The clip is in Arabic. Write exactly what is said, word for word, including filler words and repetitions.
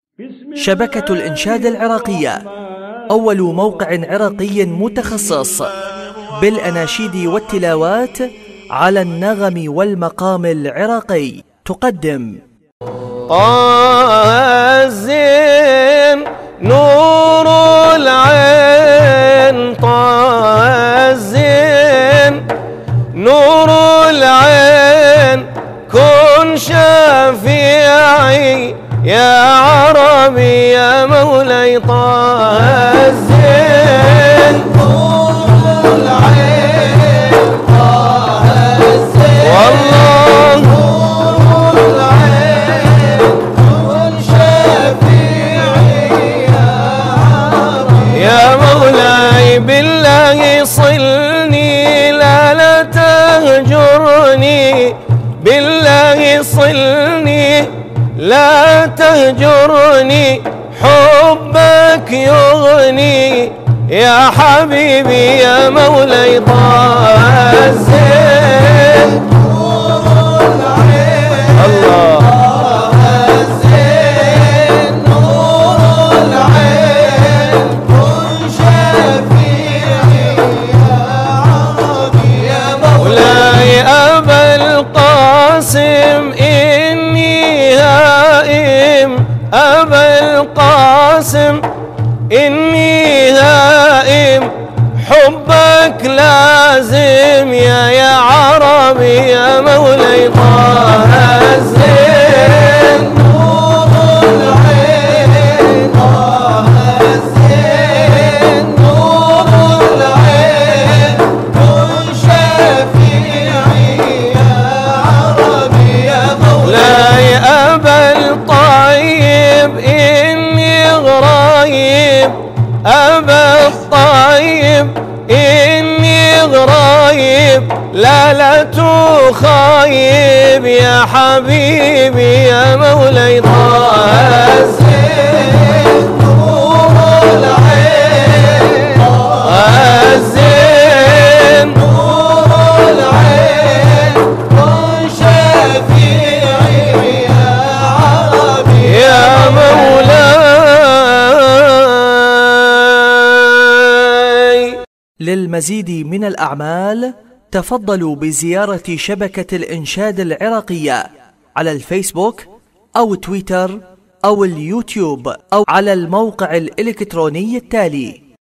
شبكة الإنشاد العراقية، أول موقع عراقي متخصص بالأناشيد والتلاوات على النغم والمقام العراقي، تقدم طه الزين نور العين، طه الزين نور العين، كن شفيعي يا عربي يا مولاي. طه الزين نور العين، طه الزين والله نور العين، كن شفيعي يا عربي يا مولاي. بالله صلني لا لا تهجرني، بالله صلني لا تهجرني، حبك يغني يا حبيبي يا مولاي. طه الزين نور العين، الله طه الزين نور العين، كن شفيعي يا عربي يا مولاي. أبا القاسم إني هائم، أبا القاسم إني هائم، حبك لازم يا يا عربي يا مولاي. طه الزين نور العين، طه الزين نور العين، كن شفيعي يا عربي يا مولاي. أبا الطيب إني غرايب، أبا الطيب إني غرايب، لا لا تخايب يا حبيبي يا مولاي. طه الزين نور العين، طه الزين نور العين، كن شفيعي يا عربي يا مولاي. للمزيد من الأعمال تفضلوا بزيارة شبكة الإنشاد العراقية على الفيسبوك أو تويتر أو اليوتيوب أو على الموقع الإلكتروني التالي: